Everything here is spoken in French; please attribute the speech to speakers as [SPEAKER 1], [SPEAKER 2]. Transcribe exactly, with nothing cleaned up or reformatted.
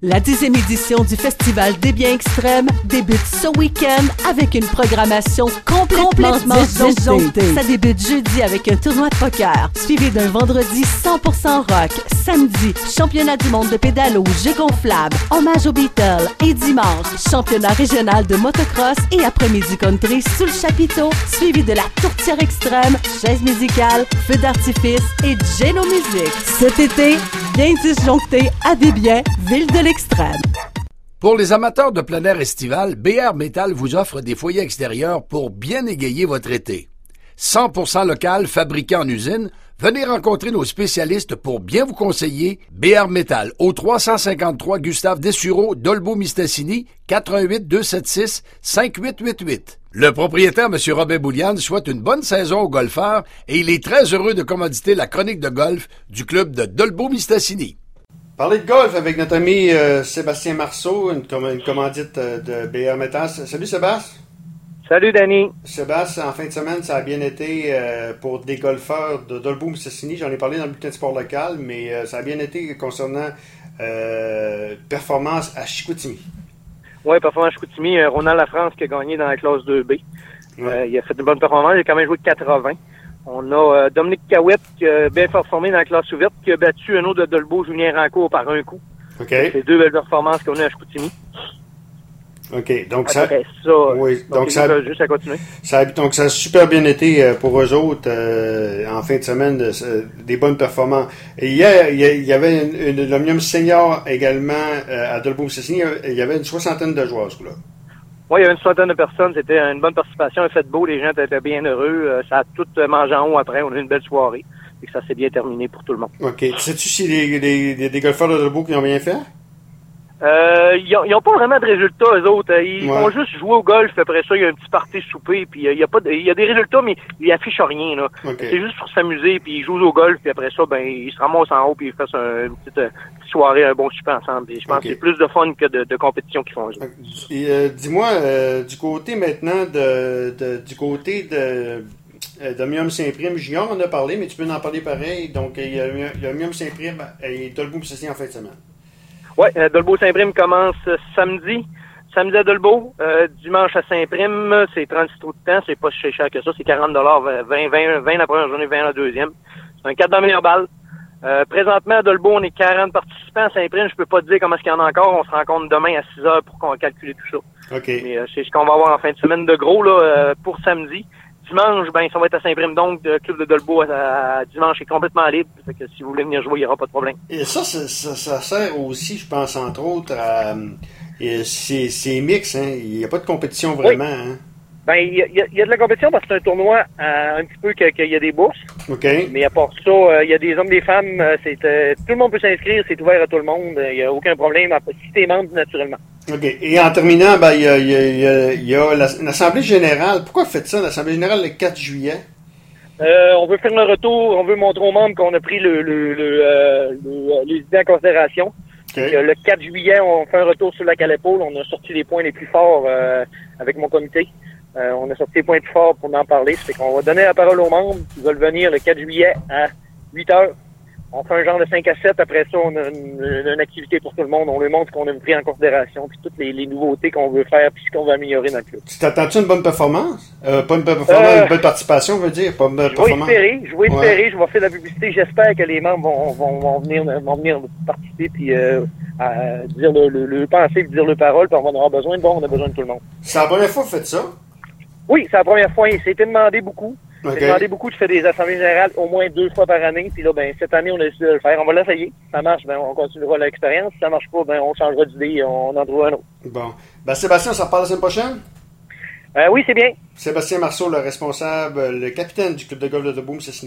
[SPEAKER 1] La dixième édition du Festival des Biens Extrêmes débute ce week-end avec une programmation complètement, complètement disjonctée. Ça débute jeudi avec un tournoi de poker, suivi d'un vendredi cent pour cent rock, samedi, championnat du monde de pédalo, jeux gonflables, hommage aux Beatles et dimanche, championnat régional de motocross et après-midi country sous le chapiteau, suivi de la tourtière extrême, chaise musicale, feu d'artifice et Geno Music. Cet été, bien disjoncté à des biens, ville de l'extrême.
[SPEAKER 2] Pour les amateurs de plein air estival, B R Metal vous offre des foyers extérieurs pour bien égayer votre été. cent pour cent local, fabriqué en usine, venez rencontrer nos spécialistes pour bien vous conseiller. B R Metal, au trois cent cinquante-trois Gustave Dessureau, Dolbeau-Mistassini, quatre un huit, deux sept six, cinq huit huit huit. Le propriétaire, M. Robin Boulian, souhaite une bonne saison aux golfeurs et il est très heureux de commanditer la chronique de golf du club de Dolbeau-Mistassini.
[SPEAKER 3] Parler de golf avec notre ami euh, Sébastien Marceau, une, com- une commandite euh, de B R Metal. Salut Sébastien.
[SPEAKER 4] Salut Danny.
[SPEAKER 3] Sébastien, en fin de semaine, ça a bien été euh, pour des golfeurs de Dolbeau-Mistassini. J'en ai parlé dans le bulletin de sport local, mais euh, ça a bien été concernant euh, performance à Chicoutimi.
[SPEAKER 4] Oui, performance à Chicoutimi. Euh, Ronald Lafrance qui a gagné dans la classe deux B. Ouais. Euh, il a fait une bonne performance. Il a quand même joué quatre-vingts. On a euh, Dominique Cahouette qui a bien performé dans la classe ouverte, qui a battu un autre de Dolbeau, Julien Rancourt, par un coup.
[SPEAKER 3] OK.
[SPEAKER 4] C'est deux belles performances qu'on a à Chicoutimi.
[SPEAKER 3] OK. Donc, ça,
[SPEAKER 4] Après ça,
[SPEAKER 3] oui, donc,
[SPEAKER 4] donc
[SPEAKER 3] ça,
[SPEAKER 4] juste à continuer.
[SPEAKER 3] Ça, donc, ça a super bien été pour eux autres euh, en fin de semaine, euh, des bonnes performances. Et hier, il y avait une, une, l'Omnium Senior également euh, à Dolbeau-Mistassini. Il y avait une soixantaine de joueurs, ce coup-là.
[SPEAKER 4] Oui, il y avait une soixantaine de personnes. C'était une bonne participation. Il fait beau. Les gens étaient bien heureux. Ça a tout mangé en haut après. On a eu une belle soirée. Et ça s'est bien terminé pour tout le monde.
[SPEAKER 3] OK. Sais-tu si les, les, les, les golfeurs de Dolbeau qui ont bien fait?
[SPEAKER 4] Euh, ils ont, ils ont pas vraiment de résultats, eux autres. Ils
[SPEAKER 3] ouais.
[SPEAKER 4] vont juste jouer au golf. Après ça, il y a un petit party souper. Puis il y a pas de, il y a des résultats, mais ils affichent rien, là.
[SPEAKER 3] Okay.
[SPEAKER 4] C'est juste pour s'amuser. Puis ils jouent au golf. Puis après ça, ben, ils se ramassent en haut. Puis ils fassent un, une petite, euh, petite soirée, un bon souper ensemble. Puis je pense okay. que c'est plus de fun que de, de compétition qu'ils font.
[SPEAKER 3] Et, euh, dis-moi, euh, du côté maintenant de, de du côté de d'Omnium Saint-Prime Junior, on en a parlé, mais tu peux en parler pareil. Donc, il y a, il y a Omnium Saint-Prime et Dolbeau-Mistassini en fin de semaine.
[SPEAKER 4] Oui, euh, Dolbeau-Saint-Prime commence euh, samedi. Samedi à Dolbeau. Euh, dimanche à Saint-Prime, c'est trente-six trous de temps. C'est pas si cher que ça. C'est quarante dollars, vingt, vingt, vingt la première journée, vingt la deuxième. C'est un quatre dans la meilleure balle. Euh, présentement, à Dolbeau, on est quarante participants. À Saint-Prime, je peux pas te dire comment est-ce qu'il y en a encore. On se rencontre demain à six heures pour qu'on calcule tout ça.
[SPEAKER 3] OK.
[SPEAKER 4] Mais euh, c'est ce qu'on va avoir en fin de semaine de gros là euh, pour samedi. Dimanche, ben ça va être à Saint-Prime, donc le club de Dolbeau à, à dimanche est complètement libre. Fait que si vous voulez venir jouer, il n'y aura pas de problème.
[SPEAKER 3] Et ça, ça, ça, ça sert aussi, je pense, entre autres, à c'est, c'est mix, hein. Il n'y a pas de compétition vraiment, oui. hein.
[SPEAKER 4] Ben, il y a, y a de la compétition parce que c'est un tournoi euh, un petit peu qu'il que y a des bourses.
[SPEAKER 3] OK.
[SPEAKER 4] Mais à part ça, il euh, y a des hommes, des femmes, euh, c'est euh, tout le monde peut s'inscrire, c'est ouvert à tout le monde, il n'y a aucun problème, si t'es membre, naturellement.
[SPEAKER 3] OK. Et en terminant, ben, il y a, y a, y a l'Assemblée générale. Pourquoi vous faites ça, l'Assemblée générale, le quatre juillet?
[SPEAKER 4] Euh, on veut faire le retour, on veut montrer aux membres qu'on a pris le, le, le, euh, le les idées en considération.
[SPEAKER 3] Okay.
[SPEAKER 4] Euh, le quatre juillet, on fait un retour sur la épaule. On a sorti les points les plus forts euh, avec mon comité. Euh, on a sorti les points les plus forts pour en parler. Ça fait qu'on va donner la parole aux membres qui veulent venir le quatre juillet à huit heures. On fait un genre de cinq à sept. Après ça, on a une, une activité pour tout le monde. On lui montre ce qu'on a pris en considération, puis toutes les, les nouveautés qu'on veut faire, puis ce qu'on veut améliorer dans le club.
[SPEAKER 3] Tu t'attends-tu une bonne performance? Euh, pas une bonne performance, euh, une bonne participation, veut dire? Pas une bonne
[SPEAKER 4] je
[SPEAKER 3] performance?
[SPEAKER 4] vais espérer, je vais espérer, ouais. je vais faire de la publicité. J'espère que les membres vont, vont, vont, venir, vont venir participer, puis euh, à dire le, le, le penser, puis dire le parole, puis on va en avoir besoin. Bon, on a besoin de tout le monde.
[SPEAKER 3] C'est la première fois que vous faites ça?
[SPEAKER 4] Oui, c'est la première fois. Il s'est été demandé beaucoup.
[SPEAKER 3] Okay.
[SPEAKER 4] J'ai demandé beaucoup de faire des assemblées générales au moins deux fois par année. Puis là, ben cette année, on a décidé de le faire. On va l'essayer. Si ça marche, ben on continuera l'expérience. Si ça marche pas, ben on changera d'idée. On en trouvera un autre.
[SPEAKER 3] Bon. Ben Sébastien, on s'en reparle la semaine prochaine?
[SPEAKER 4] Euh, oui, c'est bien.
[SPEAKER 3] Sébastien Marceau, le responsable, le capitaine du club de golf de Dolbeau-Mistassini.